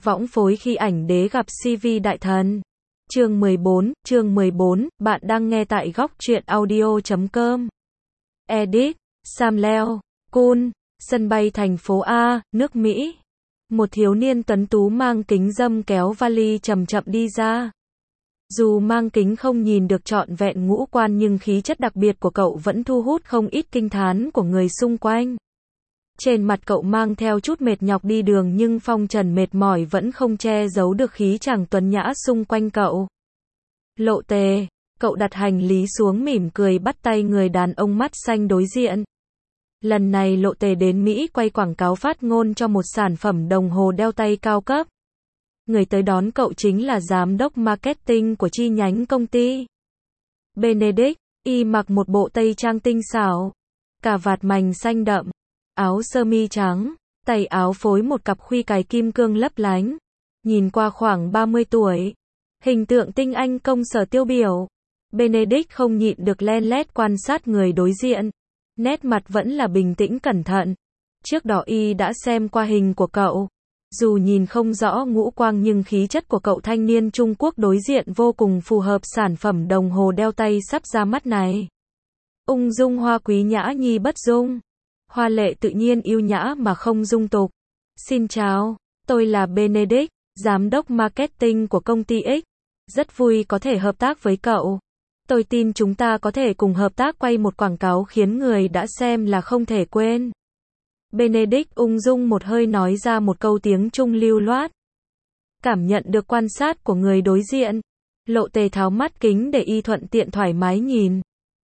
Võng phối khi ảnh đế gặp CV đại thần. Chương 14, bạn đang nghe tại góc truyện audio.com. Edit, Sam Leo, Kun, sân bay thành phố A, nước Mỹ. Một thiếu niên tuấn tú mang kính râm kéo vali chậm chậm đi ra. Dù mang kính không nhìn được trọn vẹn ngũ quan nhưng khí chất đặc biệt của cậu vẫn thu hút không ít kinh thán của người xung quanh. Trên mặt cậu mang theo chút mệt nhọc đi đường nhưng phong trần mệt mỏi vẫn không che giấu được khí chàng tuấn nhã xung quanh cậu. Lộ Tề, cậu đặt hành lý xuống mỉm cười bắt tay người đàn ông mắt xanh đối diện. Lần này Lộ Tề đến Mỹ quay quảng cáo phát ngôn cho một sản phẩm đồng hồ đeo tay cao cấp. Người tới đón cậu chính là giám đốc marketing của chi nhánh công ty. Benedict, y mặc một bộ tây trang tinh xảo, cà vạt mành xanh đậm, áo sơ mi trắng, tay áo phối một cặp khuy cài kim cương lấp lánh. Nhìn qua khoảng 30 tuổi. Hình tượng tinh anh công sở tiêu biểu. Benedict không nhịn được len lét quan sát người đối diện. Nét mặt vẫn là bình tĩnh cẩn thận. Trước đó y đã xem qua hình của cậu. Dù nhìn không rõ ngũ quang nhưng khí chất của cậu thanh niên Trung Quốc đối diện vô cùng phù hợp sản phẩm đồng hồ đeo tay sắp ra mắt này. Ung dung hoa quý nhã nhi bất dung. Hoa lệ tự nhiên yêu nhã mà không dung tục. Xin chào, tôi là Benedict, giám đốc marketing của công ty X. Rất vui có thể hợp tác với cậu. Tôi tin chúng ta có thể cùng hợp tác quay một quảng cáo khiến người đã xem là không thể quên. Benedict ung dung một hơi nói ra một câu tiếng Trung lưu loát. Cảm nhận được quan sát của người đối diện. Lộ Tề tháo mắt kính để y thuận tiện thoải mái nhìn.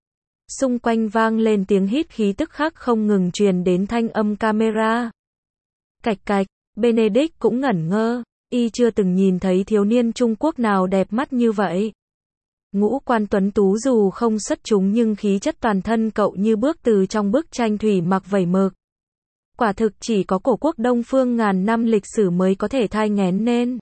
Xung quanh vang lên tiếng hít khí tức khắc không ngừng truyền đến thanh âm camera. Cạch cạch, Benedict cũng ngẩn ngơ, y chưa từng nhìn thấy thiếu niên Trung Quốc nào đẹp mắt như vậy. Ngũ quan tuấn tú dù không xuất chúng nhưng khí chất toàn thân cậu như bước từ trong bức tranh thủy mặc vẩy mực. Quả thực chỉ có cổ quốc Đông phương ngàn năm lịch sử mới có thể thai nghén nên.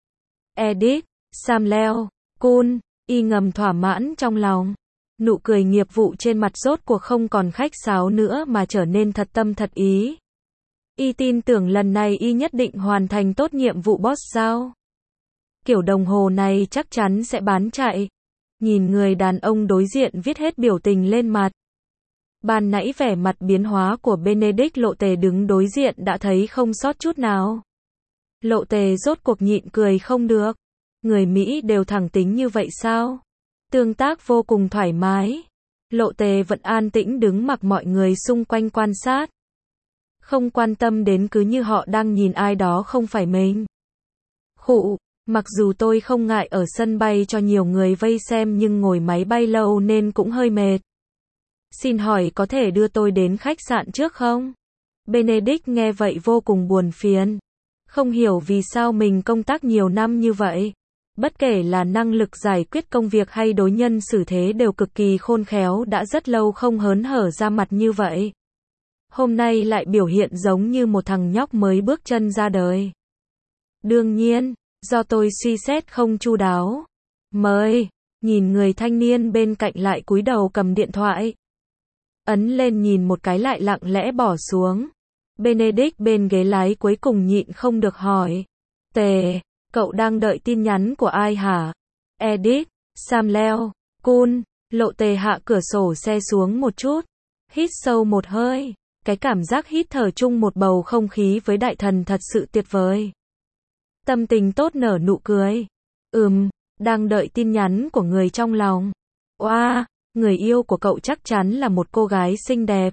Edit, Sam Leo, Kun, y ngầm thỏa mãn trong lòng. Nụ cười nghiệp vụ trên mặt rốt cuộc không còn khách sáo nữa mà trở nên thật tâm thật ý. Y tin tưởng lần này y nhất định hoàn thành tốt nhiệm vụ boss giao. Kiểu đồng hồ này chắc chắn sẽ bán chạy. Nhìn người đàn ông đối diện viết hết biểu tình lên mặt. Ban nãy vẻ mặt biến hóa của Benedict Lộ Tề đứng đối diện đã thấy không sót chút nào. Lộ Tề rốt cuộc nhịn cười không được. Người Mỹ đều thẳng tính như vậy sao? Tương tác vô cùng thoải mái. Lộ Tề vẫn an tĩnh đứng mặc mọi người xung quanh quan sát. Không quan tâm đến cứ như họ đang nhìn ai đó không phải mình. Khụ, mặc dù tôi không ngại ở sân bay cho nhiều người vây xem nhưng ngồi máy bay lâu nên cũng hơi mệt. Xin hỏi có thể đưa tôi đến khách sạn trước không? Benedict nghe vậy vô cùng buồn phiền. Không hiểu vì sao mình công tác nhiều năm như vậy. Bất kể là năng lực giải quyết công việc hay đối nhân xử thế đều cực kỳ khôn khéo đã rất lâu không hớn hở ra mặt như vậy. Hôm nay lại biểu hiện giống như một thằng nhóc mới bước chân ra đời. Đương nhiên, do tôi suy xét không chu đáo. Mời, nhìn người thanh niên bên cạnh lại cúi đầu cầm điện thoại. Ấn lên nhìn một cái lại lặng lẽ bỏ xuống. Benedict bên ghế lái cuối cùng nhịn không được hỏi. Tề, cậu đang đợi tin nhắn của ai hả? Edit, Sam Leo, Kun, Lộ Tề hạ cửa sổ xe xuống một chút. Hít sâu một hơi. Cái cảm giác hít thở chung một bầu không khí với đại thần thật sự tuyệt vời. Tâm tình tốt nở nụ cười. Đang đợi tin nhắn của người trong lòng. Wow, người yêu của cậu chắc chắn là một cô gái xinh đẹp.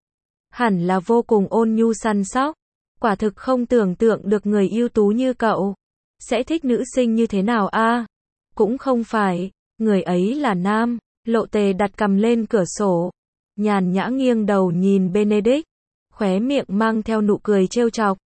Hẳn là vô cùng ôn nhu săn sóc. Quả thực không tưởng tượng được người ưu tú như cậu sẽ thích nữ sinh như thế nào a? Cũng không phải, người ấy là nam. Lộ Tề đặt cằm lên cửa sổ. Nhàn nhã nghiêng đầu nhìn Benedict. Khóe miệng mang theo nụ cười trêu chọc.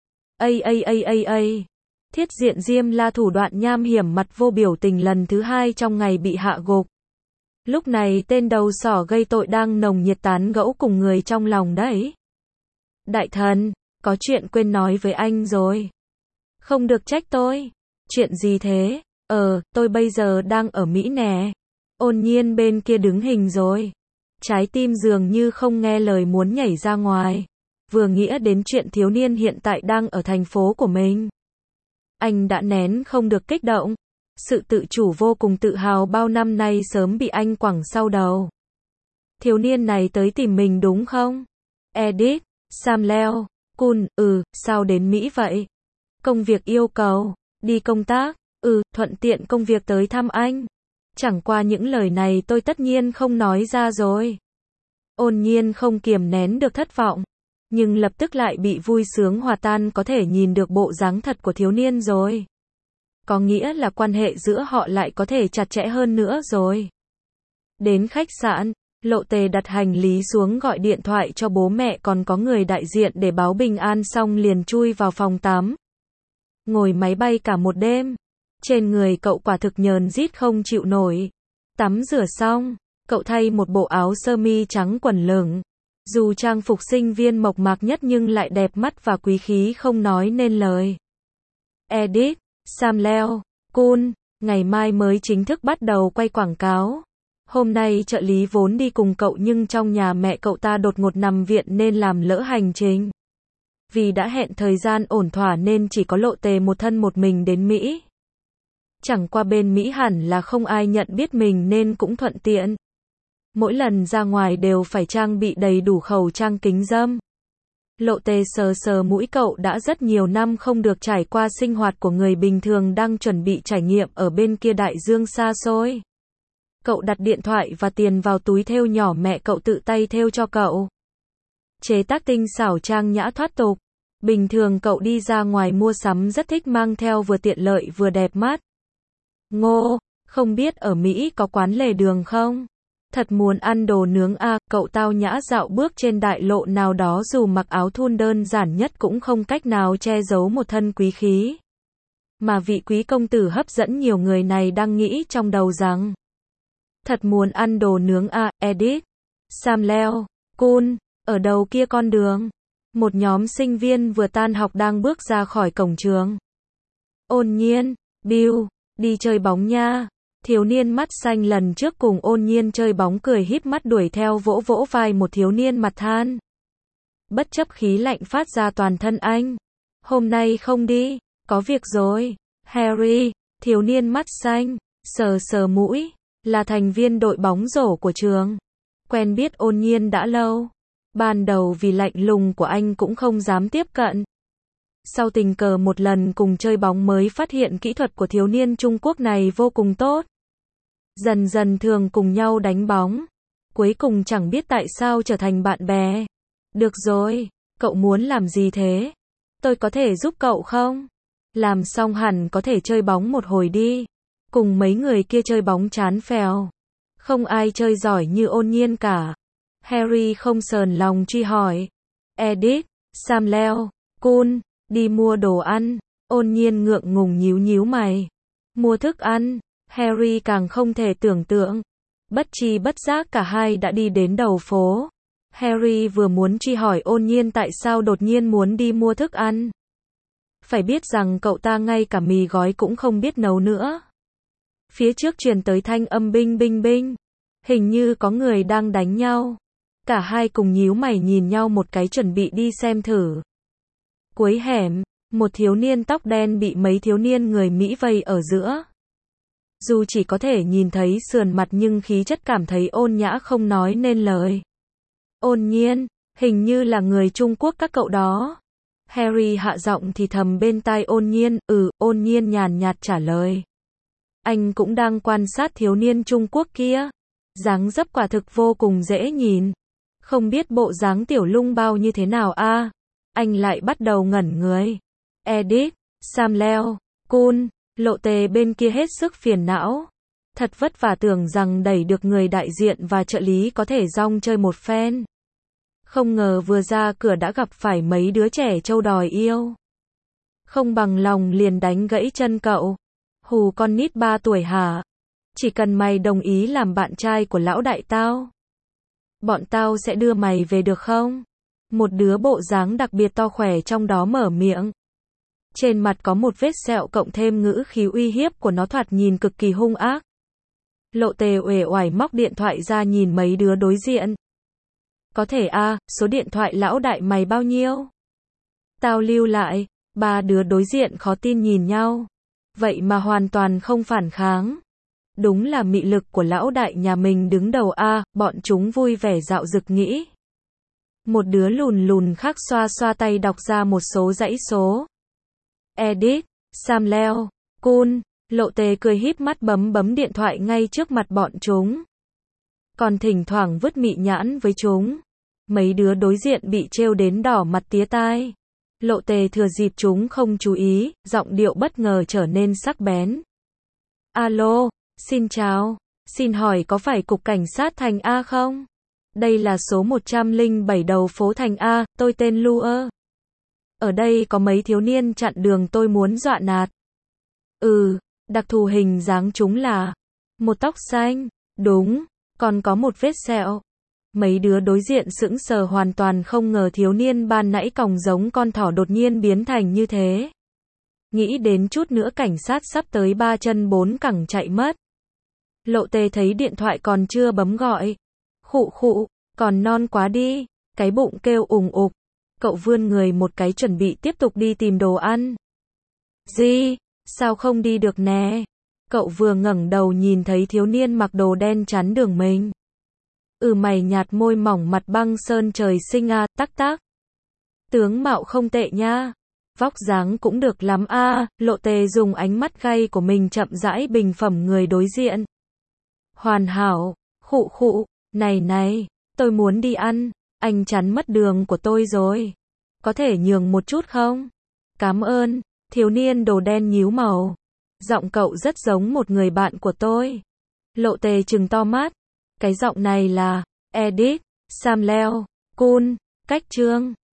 Thiết diện Diêm La thủ đoạn nham hiểm mặt vô biểu tình lần thứ 2 trong ngày bị hạ gục. Lúc này tên đầu sỏ gây tội đang nồng nhiệt tán gẫu cùng người trong lòng đấy. Đại thần, có chuyện quên nói với anh rồi. Không được trách tôi. Chuyện gì thế? Tôi bây giờ đang ở Mỹ nè. Ôn Nhiên bên kia đứng hình rồi. Trái tim dường như không nghe lời muốn nhảy ra ngoài. Vừa nghĩ đến chuyện thiếu niên hiện tại đang ở thành phố của mình. Anh đã nén không được kích động. Sự tự chủ vô cùng tự hào bao năm nay sớm bị anh quẳng sau đầu. Thiếu niên này tới tìm mình đúng không? Edit, Samuel, Kun, sao đến Mỹ vậy? Công việc yêu cầu, đi công tác, thuận tiện công việc tới thăm anh. Chẳng qua những lời này tôi tất nhiên không nói ra rồi. Ôn nhiên không kiềm nén được thất vọng, nhưng lập tức lại bị vui sướng hòa tan, có thể nhìn được bộ dáng thật của thiếu niên rồi. Có nghĩa là quan hệ giữa họ lại có thể chặt chẽ hơn nữa rồi. Đến khách sạn, Lộ Tề đặt hành lý xuống gọi điện thoại cho bố mẹ còn có người đại diện để báo bình an xong liền chui vào phòng tắm. Ngồi máy bay cả một đêm. Trên người cậu quả thực nhờn rít không chịu nổi. Tắm rửa xong, cậu thay một bộ áo sơ mi trắng quần lửng. Dù trang phục sinh viên mộc mạc nhất nhưng lại đẹp mắt và quý khí không nói nên lời. Edit, Samuel, Kun, ngày mai mới chính thức bắt đầu quay quảng cáo. Hôm nay trợ lý vốn đi cùng cậu nhưng trong nhà mẹ cậu ta đột ngột nằm viện nên làm lỡ hành trình. Vì đã hẹn thời gian ổn thỏa nên chỉ có Lộ Tề một thân một mình đến Mỹ. Chẳng qua bên Mỹ hẳn là không ai nhận biết mình nên cũng thuận tiện. Mỗi lần ra ngoài đều phải trang bị đầy đủ khẩu trang kính râm. Lộ Tề sờ sờ mũi, cậu đã rất nhiều năm không được trải qua sinh hoạt của người bình thường đang chuẩn bị trải nghiệm ở bên kia đại dương xa xôi. Cậu đặt điện thoại và tiền vào túi thêu nhỏ mẹ cậu tự tay thêu cho cậu. Chế tác tinh xảo trang nhã thoát tục. Bình thường cậu đi ra ngoài mua sắm rất thích mang theo, vừa tiện lợi vừa đẹp mắt. Ngô, không biết ở Mỹ có quán lề đường không? Thật muốn ăn đồ nướng à, cậu tao nhã dạo bước trên đại lộ nào đó, dù mặc áo thun đơn giản nhất cũng không cách nào che giấu một thân quý khí. Mà vị quý công tử hấp dẫn nhiều người này đang nghĩ trong đầu rằng thật muốn ăn đồ nướng à. Edit, Samuel, Kun, ở đầu kia con đường. Một nhóm sinh viên vừa tan học đang bước ra khỏi cổng trường. Ôn nhiên, Bill, đi chơi bóng nha. Thiếu niên mắt xanh lần trước cùng ôn nhiên chơi bóng cười híp mắt đuổi theo, vỗ vỗ vai một thiếu niên mặt than. Bất chấp khí lạnh phát ra toàn thân anh. Hôm nay không đi, có việc rồi. Harry, thiếu niên mắt xanh, sờ sờ mũi, là thành viên đội bóng rổ của trường. Quen biết ôn nhiên đã lâu. Ban đầu vì lạnh lùng của anh cũng không dám tiếp cận. Sau tình cờ một lần cùng chơi bóng mới phát hiện kỹ thuật của thiếu niên Trung Quốc này vô cùng tốt. Dần dần thường cùng nhau đánh bóng. Cuối cùng chẳng biết tại sao trở thành bạn bè. Được rồi, cậu muốn làm gì thế? Tôi có thể giúp cậu không? Làm xong hẳn có thể chơi bóng một hồi đi. Cùng mấy người kia chơi bóng chán phèo. Không ai chơi giỏi như ôn nhiên cả. Harry không sờn lòng truy hỏi. Edit, Samuel, Kun, đi mua đồ ăn. Ôn nhiên ngượng ngùng nhíu nhíu mày. Mua thức ăn. Harry càng không thể tưởng tượng. Bất tri bất giác cả hai đã đi đến đầu phố. Harry vừa muốn truy hỏi ôn nhiên tại sao đột nhiên muốn đi mua thức ăn. Phải biết rằng cậu ta ngay cả mì gói cũng không biết nấu nữa. Phía trước truyền tới thanh âm binh binh binh. Hình như có người đang đánh nhau. Cả hai cùng nhíu mày nhìn nhau một cái, chuẩn bị đi xem thử. Cuối hẻm, một thiếu niên tóc đen bị mấy thiếu niên người Mỹ vây ở giữa. Dù chỉ có thể nhìn thấy sườn mặt nhưng khí chất cảm thấy ôn nhã không nói nên lời. Ôn nhiên, hình như là người Trung Quốc các cậu đó. Harry hạ giọng thì thầm bên tai ôn nhiên. Ôn nhiên nhàn nhạt trả lời. Anh cũng đang quan sát thiếu niên Trung Quốc kia. Dáng dấp quả thực vô cùng dễ nhìn. Không biết bộ dáng tiểu lung bao như thế nào a? Anh lại bắt đầu ngẩn người. Edit, Samuel, Kun, Lộ Tề bên kia hết sức phiền não. Thật vất vả tưởng rằng đẩy được người đại diện và trợ lý có thể rong chơi một phen. Không ngờ vừa ra cửa đã gặp phải mấy đứa trẻ trâu đòi yêu. Không bằng lòng liền đánh gãy chân cậu. Hù con nít 3 tuổi hả? Chỉ cần mày đồng ý làm bạn trai của lão đại tao, bọn tao sẽ đưa mày về được không? Một đứa bộ dáng đặc biệt to khỏe trong đó mở miệng. Trên mặt có một vết sẹo cộng thêm ngữ khí uy hiếp của nó thoạt nhìn cực kỳ hung ác. Lộ Tề uể oải móc điện thoại ra nhìn mấy đứa đối diện. Có thể a, số điện thoại lão đại mày bao nhiêu? Tao lưu lại. Ba đứa đối diện khó tin nhìn nhau. Vậy mà hoàn toàn không phản kháng. Đúng là mị lực của lão đại nhà mình đứng đầu a, bọn chúng vui vẻ dạo dực nghĩ. Một đứa lùn lùn khác xoa xoa tay đọc ra một số dãy số. Edit, Samuel, Kun, Lộ Tề cười híp mắt bấm bấm điện thoại ngay trước mặt bọn chúng. Còn thỉnh thoảng vứt mị nhãn với chúng. Mấy đứa đối diện bị trêu đến đỏ mặt tía tai. Lộ Tề thừa dịp chúng không chú ý, giọng điệu bất ngờ trở nên sắc bén. Alo, xin chào, xin hỏi có phải cục cảnh sát thành A không? Đây là số 107 đầu phố thành A, tôi tên Lua. Ở đây có mấy thiếu niên chặn đường tôi muốn dọa nạt. Đặc thù hình dáng chúng là một tóc xanh, đúng, còn có một vết sẹo. Mấy đứa đối diện sững sờ hoàn toàn không ngờ thiếu niên ban nãy còng giống con thỏ đột nhiên biến thành như thế. Nghĩ đến chút nữa cảnh sát sắp tới 3 chân 4 cẳng chạy mất. Lộ Tề thấy điện thoại còn chưa bấm gọi. Khụ khụ, còn non quá đi, cái bụng kêu ủng ục. Cậu vươn người một cái chuẩn bị tiếp tục đi tìm đồ ăn. Gì? Sao không đi được nè? Cậu vừa ngẩng đầu nhìn thấy thiếu niên mặc đồ đen chắn đường mình. Mày nhạt môi mỏng mặt băng sơn trời sinh a, tắc tắc. Tướng mạo không tệ nha. Vóc dáng cũng được lắm a, Lộ Tề dùng ánh mắt gay của mình chậm rãi bình phẩm người đối diện. Hoàn hảo, khụ khụ, này, tôi muốn đi ăn, anh chắn mất đường của tôi rồi. Có thể nhường một chút không? Cảm ơn, thiếu niên đồ đen nhíu màu. Giọng cậu rất giống một người bạn của tôi. Lộ Tề trừng to mắt. Cái giọng này là Edit, Samuel, Kun, cách chương.